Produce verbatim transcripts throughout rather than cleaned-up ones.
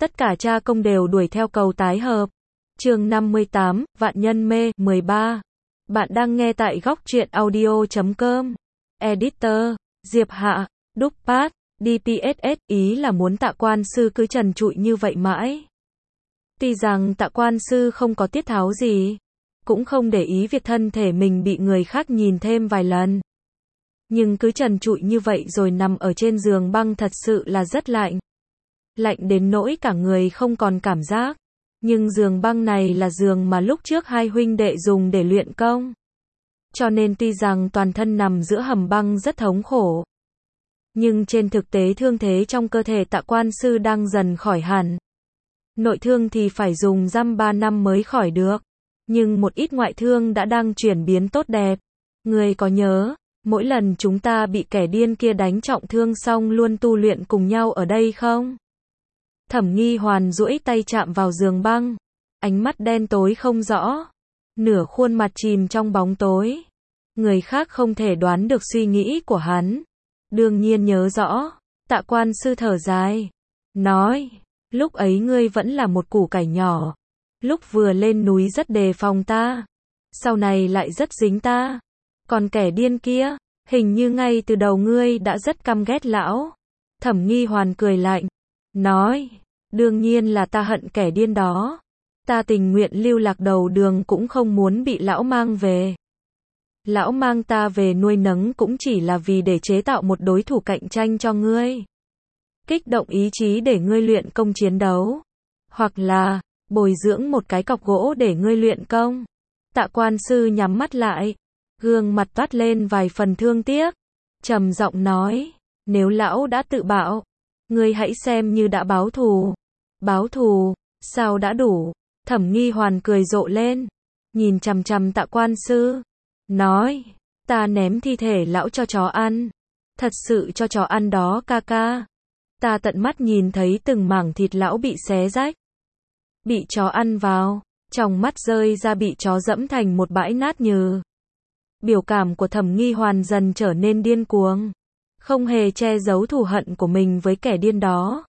Tất cả cha công đều đuổi theo cầu tái hợp. Chương năm mươi tám, Vạn Nhân Mê, mười ba. Bạn đang nghe tại góc truyện audio chấm com. Editor, Diệp Hạ, Đúc Pát, đê pê ét ét, ý là muốn Tạ Quan Sư cứ trần trụi như vậy mãi. Tuy rằng Tạ Quan Sư không có tiết tháo gì, cũng không để ý việc thân thể mình bị người khác nhìn thêm vài lần. Nhưng cứ trần trụi như vậy rồi nằm ở trên giường băng thật sự là rất lạnh. Lạnh đến nỗi cả người không còn cảm giác. Nhưng giường băng này là giường mà lúc trước hai huynh đệ dùng để luyện công. Cho nên tuy rằng toàn thân nằm giữa hầm băng rất thống khổ. Nhưng trên thực tế thương thế trong cơ thể Tạ Quan Sư đang dần khỏi hẳn. Nội thương thì phải dùng dăm ba năm mới khỏi được. Nhưng một ít ngoại thương đã đang chuyển biến tốt đẹp. Người có nhớ, mỗi lần chúng ta bị kẻ điên kia đánh trọng thương xong luôn tu luyện cùng nhau ở đây không? Thẩm Nghi Hoàn duỗi tay chạm vào giường băng. Ánh mắt đen tối không rõ. Nửa khuôn mặt chìm trong bóng tối. Người khác không thể đoán được suy nghĩ của hắn. Đương nhiên nhớ rõ. Tạ Quan Sư thở dài. Nói, lúc ấy ngươi vẫn là một củ cải nhỏ. Lúc vừa lên núi rất đề phòng ta. Sau này lại rất dính ta. Còn kẻ điên kia, hình như ngay từ đầu ngươi đã rất căm ghét lão. Thẩm Nghi Hoàn cười lạnh. Nói, đương nhiên là ta hận kẻ điên đó. Ta tình nguyện lưu lạc đầu đường cũng không muốn bị lão mang về. Lão mang ta về nuôi nấng cũng chỉ là vì để chế tạo một đối thủ cạnh tranh cho ngươi. Kích động ý chí để ngươi luyện công chiến đấu. Hoặc là, bồi dưỡng một cái cọc gỗ để ngươi luyện công. Tạ Quan Sư nhắm mắt lại. Gương mặt toát lên vài phần thương tiếc. Trầm giọng nói, nếu lão đã tự bạo, ngươi hãy xem như đã báo thù. Báo thù, sao đã đủ? Thẩm Nghi Hoàn cười rộ lên. Nhìn chằm chằm Tạ Quan Sư. Nói, ta ném thi thể lão cho chó ăn. Thật sự cho chó ăn đó ca ca. Ta tận mắt nhìn thấy từng mảng thịt lão bị xé rách. Bị chó ăn vào, trong mắt rơi ra bị chó dẫm thành một bãi nát nhừ. Biểu cảm của Thẩm Nghi Hoàn dần trở nên điên cuồng. Không hề che giấu thù hận của mình với kẻ điên đó.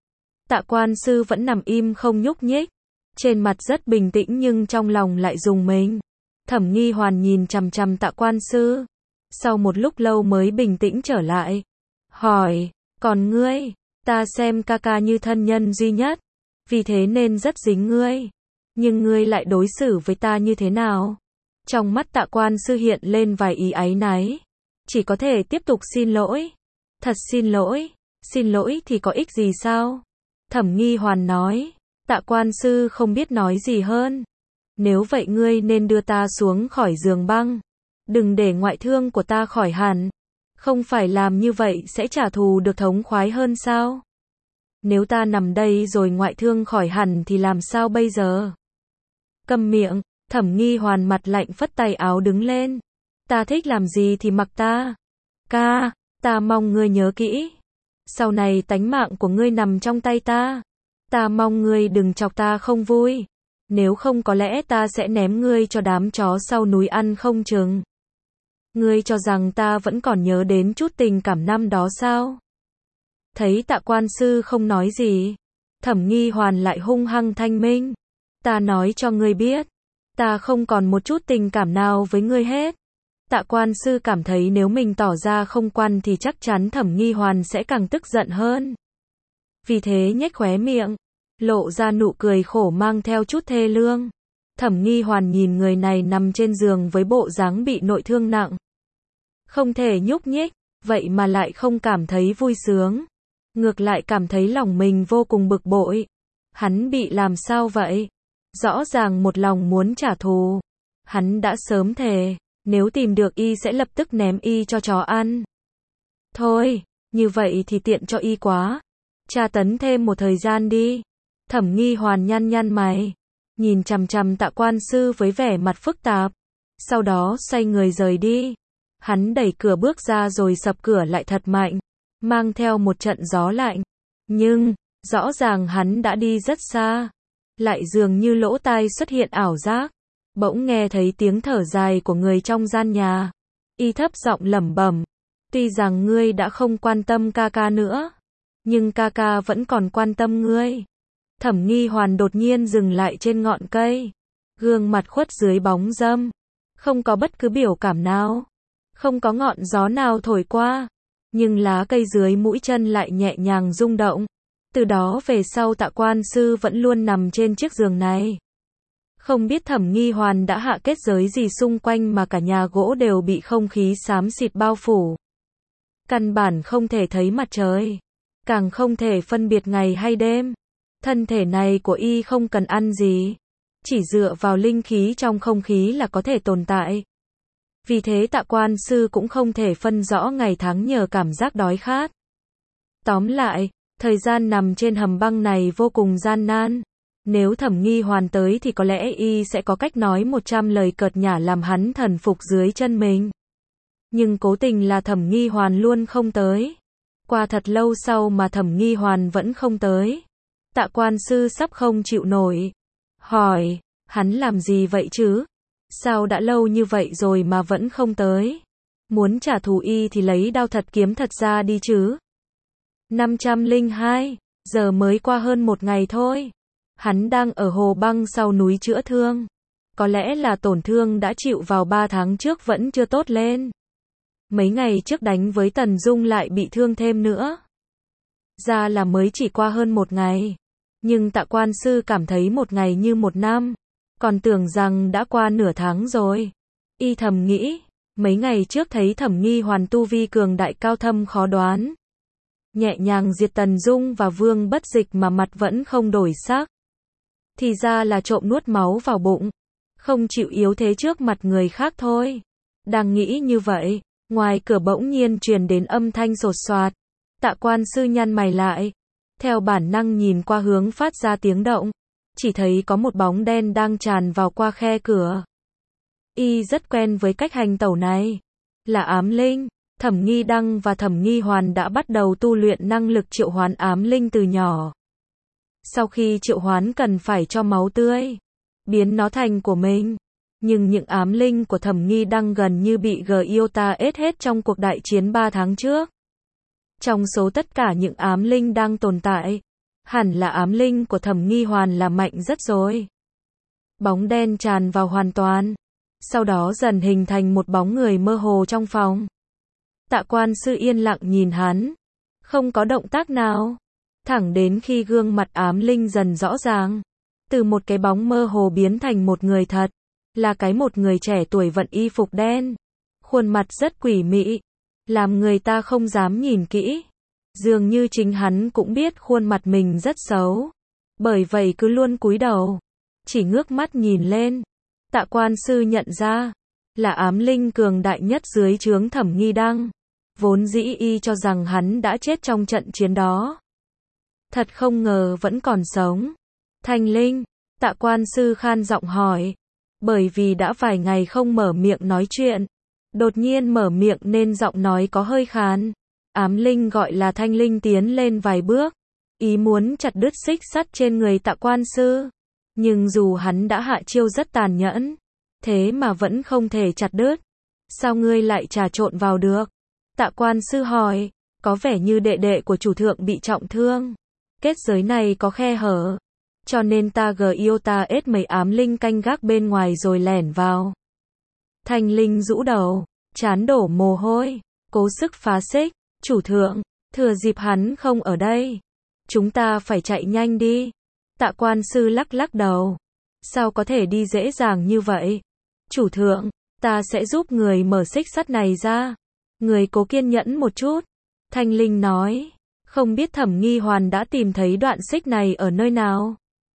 Tạ Quan Sư vẫn nằm im không nhúc nhích. Trên mặt rất bình tĩnh nhưng trong lòng lại rùng mình. Thẩm Nghi Hoàn nhìn chằm chằm Tạ Quan Sư. Sau một lúc lâu mới bình tĩnh trở lại. Hỏi, còn ngươi, ta xem ca ca như thân nhân duy nhất. Vì thế nên rất dính ngươi. Nhưng ngươi lại đối xử với ta như thế nào? Trong mắt Tạ Quan Sư hiện lên vài ý áy náy. Chỉ có thể tiếp tục xin lỗi. Thật xin lỗi. Xin lỗi thì có ích gì sao? Thẩm Nghi Hoàn nói. Tạ Quan Sư không biết nói gì hơn. Nếu vậy ngươi nên đưa ta xuống khỏi giường băng. Đừng để ngoại thương của ta khỏi hẳn. Không phải làm như vậy sẽ trả thù được thống khoái hơn sao? Nếu ta nằm đây rồi ngoại thương khỏi hẳn thì làm sao bây giờ? Câm miệng. Thẩm Nghi Hoàn mặt lạnh phất tay áo đứng lên. Ta thích làm gì thì mặc ta. Ca, ta mong ngươi nhớ kỹ. Sau này tánh mạng của ngươi nằm trong tay ta. Ta mong ngươi đừng chọc ta không vui. Nếu không có lẽ ta sẽ ném ngươi cho đám chó sau núi ăn không chừng. Ngươi cho rằng ta vẫn còn nhớ đến chút tình cảm năm đó sao? Thấy Tạ Quan Sư không nói gì. Thẩm Nghi Hoàn lại hung hăng thanh minh. Ta nói cho ngươi biết. Ta không còn một chút tình cảm nào với ngươi hết. Tạ Quan Sư cảm thấy nếu mình tỏ ra không quan thì chắc chắn Thẩm Nghi Hoàn sẽ càng tức giận hơn. Vì thế nhếch khóe miệng, lộ ra nụ cười khổ mang theo chút thê lương. Thẩm Nghi Hoàn nhìn người này nằm trên giường với bộ dáng bị nội thương nặng. Không thể nhúc nhích, vậy mà lại không cảm thấy vui sướng. Ngược lại cảm thấy lòng mình vô cùng bực bội. Hắn bị làm sao vậy? Rõ ràng một lòng muốn trả thù. Hắn đã sớm thề, nếu tìm được y sẽ lập tức ném y cho chó ăn. Thôi, như vậy thì tiện cho y quá. Tra tấn thêm một thời gian đi. Thẩm Nghi Hoàn nhăn nhăn mày. Nhìn chằm chằm Tạ Quan Sư với vẻ mặt phức tạp. Sau đó xoay người rời đi. Hắn đẩy cửa bước ra rồi sập cửa lại thật mạnh. Mang theo một trận gió lạnh. Nhưng, rõ ràng hắn đã đi rất xa. Lại dường như lỗ tai xuất hiện ảo giác. Bỗng nghe thấy tiếng thở dài của người trong gian nhà. Y thấp giọng lẩm bẩm. Tuy rằng ngươi đã không quan tâm ca ca nữa. Nhưng ca ca vẫn còn quan tâm ngươi. Thẩm Nghi Hoàn đột nhiên dừng lại trên ngọn cây. Gương mặt khuất dưới bóng râm. Không có bất cứ biểu cảm nào. Không có ngọn gió nào thổi qua. Nhưng lá cây dưới mũi chân lại nhẹ nhàng rung động. Từ đó về sau Tạ Quan Sư vẫn luôn nằm trên chiếc giường này. Không biết Thẩm Nghi Hoàn đã hạ kết giới gì xung quanh mà cả nhà gỗ đều bị không khí xám xịt bao phủ. Căn bản không thể thấy mặt trời. Càng không thể phân biệt ngày hay đêm. Thân thể này của y không cần ăn gì. Chỉ dựa vào linh khí trong không khí là có thể tồn tại. Vì thế Tạ Quan Sư cũng không thể phân rõ ngày tháng nhờ cảm giác đói khát. Tóm lại, thời gian nằm trên hầm băng này vô cùng gian nan. Nếu Thẩm Nghi Hoàn tới thì có lẽ y sẽ có cách nói một trăm lời cợt nhả làm hắn thần phục dưới chân mình. Nhưng cố tình là Thẩm Nghi Hoàn luôn không tới. Qua thật lâu sau mà Thẩm Nghi Hoàn vẫn không tới. Tạ Quan Sư sắp không chịu nổi. Hỏi, hắn làm gì vậy chứ? Sao đã lâu như vậy rồi mà vẫn không tới? Muốn trả thù y thì lấy đao thật kiếm thật ra đi chứ. năm trăm lẻ hai, giờ mới qua hơn một ngày thôi. Hắn đang ở hồ băng sau núi chữa thương. Có lẽ là tổn thương đã chịu vào ba tháng trước vẫn chưa tốt lên. Mấy ngày trước đánh với Tần Dung lại bị thương thêm nữa. Ra là mới chỉ qua hơn một ngày. Nhưng Tạ Quan Sư cảm thấy một ngày như một năm. Còn tưởng rằng đã qua nửa tháng rồi. Y thầm nghĩ, mấy ngày trước thấy Thẩm Nghi Hoàn tu vi cường đại cao thâm khó đoán. Nhẹ nhàng diệt Tần Dung và Vương Bất Dịch mà mặt vẫn không đổi sắc. Thì ra là trộm nuốt máu vào bụng. Không chịu yếu thế trước mặt người khác thôi. Đang nghĩ như vậy, ngoài cửa bỗng nhiên truyền đến âm thanh sột soạt. Tạ Quan Sư nhăn mày lại. Theo bản năng nhìn qua hướng phát ra tiếng động. Chỉ thấy có một bóng đen đang tràn vào qua khe cửa. Y rất quen với cách hành tẩu này. Là ám linh. Thẩm Nghi Đăng và Thẩm Nghi Hoàn đã bắt đầu tu luyện năng lực triệu hoán ám linh từ nhỏ. Sau khi triệu hoán cần phải cho máu tươi. Biến nó thành của mình. Nhưng những ám linh của Thẩm Nghi Đăng gần như bị Giota ết hết trong cuộc đại chiến ba tháng trước. Trong số tất cả những ám linh đang tồn tại, hẳn là ám linh của Thẩm Nghi Hoàn là mạnh rất rồi. Bóng đen tràn vào hoàn toàn. Sau đó dần hình thành một bóng người mơ hồ trong phòng. Tạ Quan Sư yên lặng nhìn hắn. Không có động tác nào. Thẳng đến khi gương mặt ám linh dần rõ ràng. Từ một cái bóng mơ hồ biến thành một người thật. Là cái một người trẻ tuổi vận y phục đen. Khuôn mặt rất quỷ mị. Làm người ta không dám nhìn kỹ. Dường như chính hắn cũng biết khuôn mặt mình rất xấu. Bởi vậy cứ luôn cúi đầu. Chỉ ngước mắt nhìn lên. Tạ Quan Sư nhận ra. Là ám linh cường đại nhất dưới trướng Thẩm Nghi Đăng. Vốn dĩ y cho rằng hắn đã chết trong trận chiến đó. Thật không ngờ vẫn còn sống. Thanh linh. Tạ Quan Sư khan giọng hỏi. Bởi vì đã vài ngày không mở miệng nói chuyện. Đột nhiên mở miệng nên giọng nói có hơi khàn. Ám linh gọi là Thanh Linh tiến lên vài bước. Ý muốn chặt đứt xích sắt trên người Tạ Quan Sư. Nhưng dù hắn đã hạ chiêu rất tàn nhẫn. Thế mà vẫn không thể chặt đứt. Sao ngươi lại trà trộn vào được? Tạ Quan Sư hỏi. Có vẻ như đệ đệ của chủ thượng bị trọng thương. Kết giới này có khe hở. Cho nên ta Giota ết mấy ám linh canh gác bên ngoài rồi lẻn vào. Thanh Linh rũ đầu. Chán đổ mồ hôi. Cố sức phá xích. Chủ thượng. Thừa dịp hắn không ở đây. Chúng ta phải chạy nhanh đi. Tạ Quan Sư lắc lắc đầu. Sao có thể đi dễ dàng như vậy? Chủ thượng. Ta sẽ giúp người mở xích sắt này ra. Người cố kiên nhẫn một chút. Thanh Linh nói. Không biết Thẩm Nghi Hoàn đã tìm thấy đoạn xích này ở nơi nào.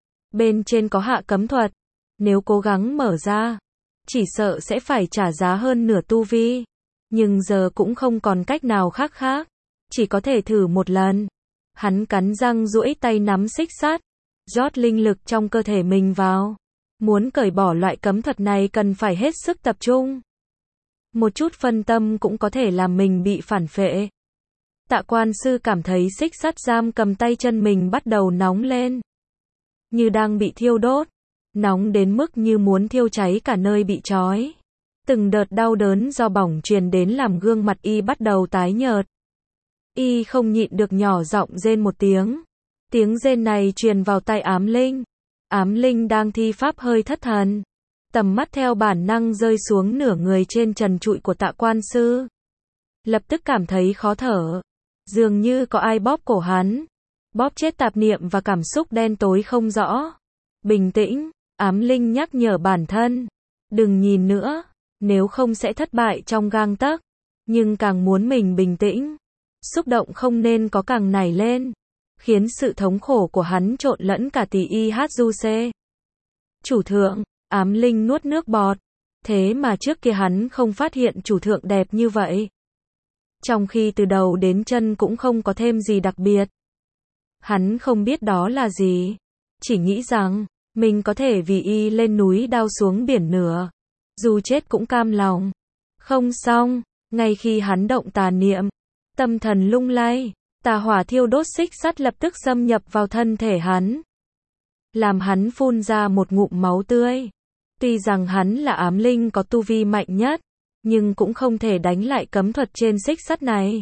Bên trên có hạ cấm thuật. Nếu cố gắng mở ra. Chỉ sợ sẽ phải trả giá hơn nửa tu vi. Nhưng giờ cũng không còn cách nào khác khác. Chỉ có thể thử một lần. Hắn cắn răng duỗi tay nắm xích sắt. Rót linh lực trong cơ thể mình vào. Muốn cởi bỏ loại cấm thuật này cần phải hết sức tập trung. Một chút phân tâm cũng có thể làm mình bị phản phệ. Tạ Quan Sư cảm thấy xích sắt giam cầm tay chân mình bắt đầu nóng lên. Như đang bị thiêu đốt. Nóng đến mức như muốn thiêu cháy cả nơi bị trói. Từng đợt đau đớn do bỏng truyền đến làm gương mặt y bắt đầu tái nhợt. Y không nhịn được nhỏ giọng rên một tiếng. Tiếng rên này truyền vào tai ám linh. Ám linh đang thi pháp hơi thất thần. Tầm mắt theo bản năng rơi xuống nửa người trên trần trụi của Tạ Quan Sư. Lập tức cảm thấy khó thở. Dường như có ai bóp cổ hắn. Bóp chết tạp niệm và cảm xúc đen tối không rõ. Bình tĩnh, ám linh nhắc nhở bản thân. Đừng nhìn nữa, nếu không sẽ thất bại trong gang tấc. Nhưng càng muốn mình bình tĩnh. Xúc động không nên có càng nảy lên. Khiến sự thống khổ của hắn trộn lẫn cả tỳ y hát du xê. Chủ thượng, ám linh nuốt nước bọt. Thế mà trước kia hắn không phát hiện chủ thượng đẹp như vậy. Trong khi từ đầu đến chân cũng không có thêm gì đặc biệt. Hắn không biết đó là gì. Chỉ nghĩ rằng, mình có thể vì y lên núi đao xuống biển nửa. Dù chết cũng cam lòng. Không xong, ngay khi hắn động tà niệm, tâm thần lung lay, tà hỏa thiêu đốt xích sắt lập tức xâm nhập vào thân thể hắn. Làm hắn phun ra một ngụm máu tươi. Tuy rằng hắn là ám linh có tu vi mạnh nhất, nhưng cũng không thể đánh lại cấm thuật trên xích sắt này.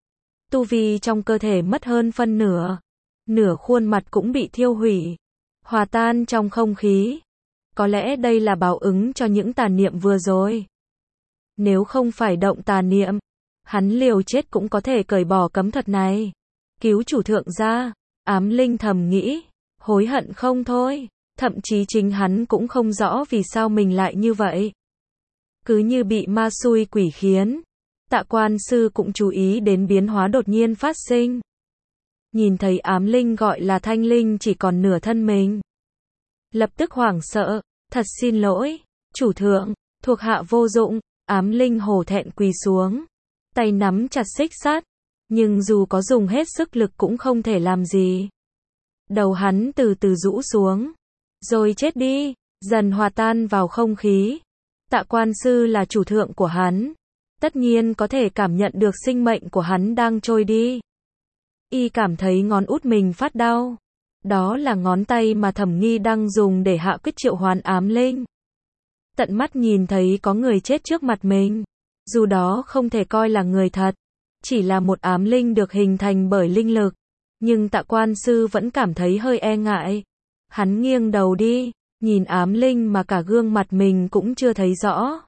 Tu vi trong cơ thể mất hơn phân nửa. Nửa khuôn mặt cũng bị thiêu hủy. Hòa tan trong không khí. Có lẽ đây là báo ứng cho những tà niệm vừa rồi. Nếu không phải động tà niệm, hắn liều chết cũng có thể cởi bỏ cấm thuật này. Cứu chủ thượng ra. Ám linh thầm nghĩ. Hối hận không thôi. Thậm chí chính hắn cũng không rõ vì sao mình lại như vậy. Cứ như bị ma xui quỷ khiến. Tạ Quan Sư cũng chú ý đến biến hóa đột nhiên phát sinh. Nhìn thấy ám linh gọi là thanh linh chỉ còn nửa thân mình. Lập tức hoảng sợ. Thật xin lỗi. Chủ thượng, thuộc hạ vô dụng. Ám linh hổ thẹn quỳ xuống. Tay nắm chặt xích sắt. Nhưng dù có dùng hết sức lực cũng không thể làm gì. Đầu hắn từ từ rũ xuống. Rồi chết đi. Dần hòa tan vào không khí. Tạ Quan Sư là chủ thượng của hắn. Tất nhiên có thể cảm nhận được sinh mệnh của hắn đang trôi đi. Y cảm thấy ngón út mình phát đau. Đó là ngón tay mà Thẩm Nghi đang dùng để hạ quyết triệu hoán ám linh. Tận mắt nhìn thấy có người chết trước mặt mình. Dù đó không thể coi là người thật. Chỉ là một ám linh được hình thành bởi linh lực. Nhưng Tạ Quan Sư vẫn cảm thấy hơi e ngại. Hắn nghiêng đầu đi. Nhìn ám linh mà cả gương mặt mình cũng chưa thấy rõ.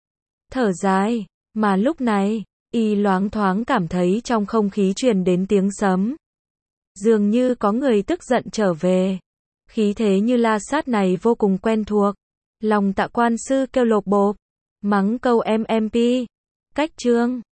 Thở dài. Mà lúc này, y loáng thoáng cảm thấy trong không khí truyền đến tiếng sấm. Dường như có người tức giận trở về. Khí thế như la sát này vô cùng quen thuộc. Lòng Tạ Quan Sư kêu lộp bộp. Mắng câu em em pi. Cách chương.